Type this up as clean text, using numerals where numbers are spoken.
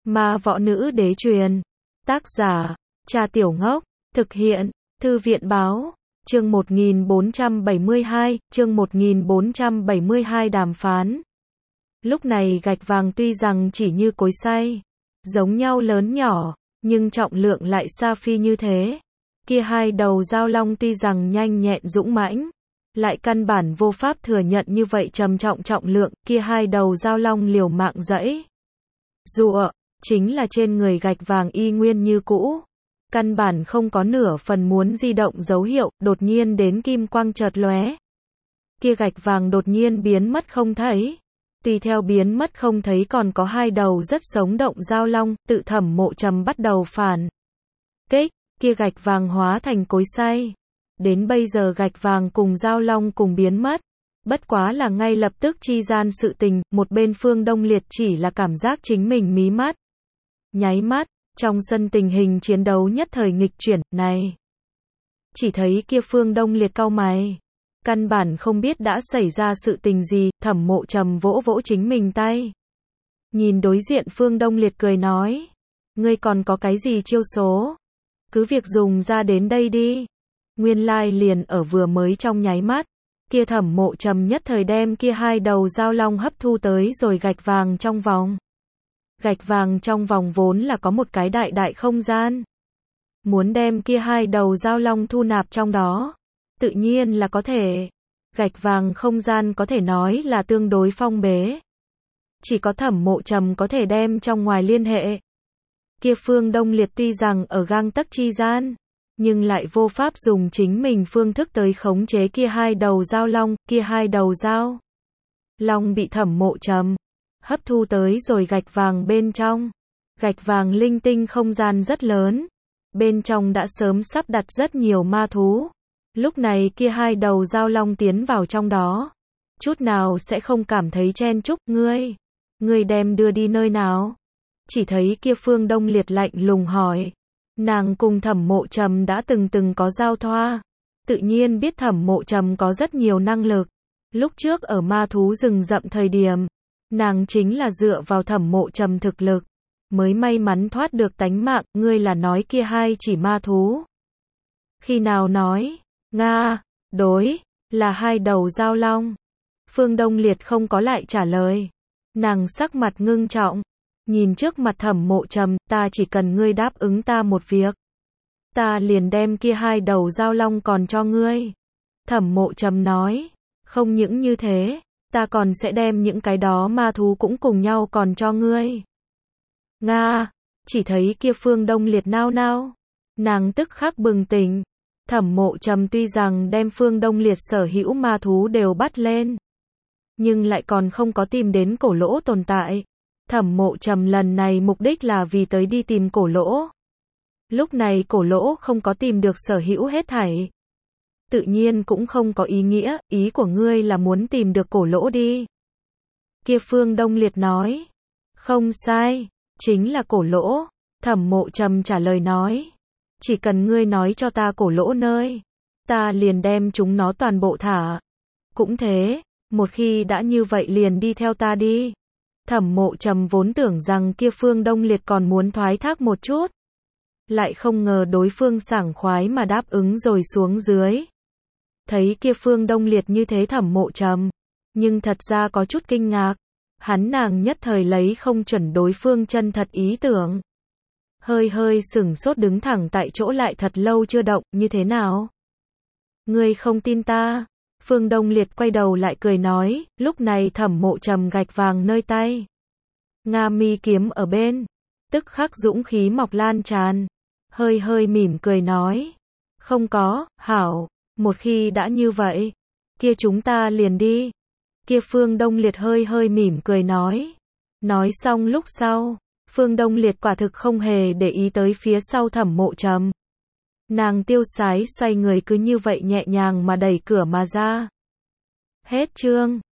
Ma Võ Nữ Đế truyền. Tác giả, Trà Tiểu Ngốc. Thực hiện, Thư viện báo. Chương 1472, chương 1472 đàm phán. Lúc này gạch vàng tuy rằng chỉ như cối xay, giống nhau lớn nhỏ, nhưng trọng lượng lại xa phi như thế. Kia hai đầu dao long tuy rằng nhanh nhẹn dũng mãnh, lại căn bản vô pháp thừa nhận như vậy trầm trọng trọng lượng, kia hai đầu dao long liều mạng giãy giụa, chính là trên người gạch vàng y nguyên như cũ. Căn bản không có nửa phần muốn di động dấu hiệu, đột nhiên đến kim quang chợt lóe. Kia gạch vàng đột nhiên biến mất không thấy. Tùy theo biến mất không thấy còn có hai đầu rất sống động dao long, tự Thẩm Mộ Trầm bắt đầu phản kích, kia gạch vàng hóa thành cối xay. Đến bây giờ gạch vàng cùng dao long cùng biến mất. Bất quá là ngay lập tức chi gian sự tình, một bên Phương Đông Liệt chỉ là cảm giác chính mình mí mắt. Nháy mắt, trong sân tình hình chiến đấu nhất thời nghịch chuyển, này. Chỉ thấy kia Phương Đông Liệt cau mày. Căn bản không biết đã xảy ra sự tình gì, Thẩm Mộ Trầm vỗ vỗ chính mình tay. Nhìn đối diện Phương Đông Liệt cười nói. Ngươi còn có cái gì chiêu số? Cứ việc dùng ra đến đây đi. Nguyên lai liền ở vừa mới trong nháy mắt. Kia Thẩm Mộ Trầm nhất thời đem kia hai đầu dao long hấp thu tới rồi gạch vàng trong vòng. Gạch vàng trong vòng vốn là có một cái đại đại không gian. Muốn đem kia hai đầu dao long thu nạp trong đó, tự nhiên là có thể. Gạch vàng không gian có thể nói là tương đối phong bế. Chỉ có Thẩm Mộ Trầm có thể đem trong ngoài liên hệ. Kia Phương Đông Liệt tuy rằng ở gang tấc chi gian, nhưng lại vô pháp dùng chính mình phương thức tới khống chế kia hai đầu dao long, kia hai đầu dao long bị Thẩm Mộ Trầm hấp thu tới rồi gạch vàng bên trong. Gạch vàng linh tinh không gian rất lớn, bên trong đã sớm sắp đặt rất nhiều ma thú. Lúc này kia hai đầu dao long tiến vào trong đó, chút nào sẽ không cảm thấy chen chúc. Ngươi đem đưa đi nơi nào? Chỉ thấy kia Phương Đông Liệt lạnh lùng hỏi. Nàng cùng Thẩm Mộ Trầm đã từng có giao thoa, tự nhiên biết Thẩm Mộ Trầm có rất nhiều năng lực. Lúc trước ở ma thú rừng rậm thời điểm, nàng chính là dựa vào Thẩm Mộ Trầm thực lực, mới may mắn thoát được tánh mạng. Ngươi là nói kia hai chỉ ma thú? Khi nào nói? Nga, đối, là hai đầu dao long. Phương Đông Liệt không có lại trả lời. Nàng sắc mặt ngưng trọng, nhìn trước mặt Thẩm Mộ Trầm, ta chỉ cần ngươi đáp ứng ta một việc, ta liền đem kia hai đầu dao long còn cho ngươi. Thẩm Mộ Trầm nói, không những như thế, ta còn sẽ đem những cái đó ma thú cũng cùng nhau còn cho ngươi. Nga, chỉ thấy kia Phương Đông Liệt nao nao, nàng tức khắc bừng tỉnh. Thẩm Mộ Trầm tuy rằng đem Phương Đông Liệt sở hữu ma thú đều bắt lên, nhưng lại còn không có tìm đến cổ lỗ tồn tại. Thẩm Mộ Trầm lần này mục đích là vì tới đi tìm cổ lỗ. Lúc này cổ lỗ không có tìm được sở hữu hết thảy, tự nhiên cũng không có ý nghĩa. Ý của ngươi là muốn tìm được cổ lỗ đi. Kia Phương Đông Liệt nói. Không sai, chính là cổ lỗ. Thẩm Mộ Trầm trả lời nói. Chỉ cần ngươi nói cho ta cổ lỗ nơi, ta liền đem chúng nó toàn bộ thả. Cũng thế, một khi đã như vậy liền đi theo ta đi. Thẩm Mộ Trầm vốn tưởng rằng kia Phương Đông Liệt còn muốn thoái thác một chút, lại không ngờ đối phương sảng khoái mà đáp ứng rồi xuống dưới. Thấy kia Phương Đông Liệt như thế Thẩm Mộ Trầm, nhưng thật ra có chút kinh ngạc. Nàng nhất thời lấy không chuẩn đối phương chân thật ý tưởng. Hơi sửng sốt đứng thẳng tại chỗ lại thật lâu chưa động. Như thế nào? Ngươi không tin ta? Phương Đông Liệt quay đầu lại cười nói. Lúc này Thẩm Mộ Trầm gạch vàng nơi tay, Nga mi kiếm ở bên, tức khắc dũng khí mọc lan tràn. Hơi mỉm cười nói. Không có, hảo, một khi đã như vậy, kia chúng ta liền đi. Kia Phương Đông Liệt hơi mỉm cười nói. Nói xong lúc sau, Phương Đông Liệt quả thực không hề để ý tới phía sau Thẩm Mộ Trầm. Nàng tiêu sái xoay người cứ như vậy nhẹ nhàng mà đẩy cửa mà ra. Hết chương.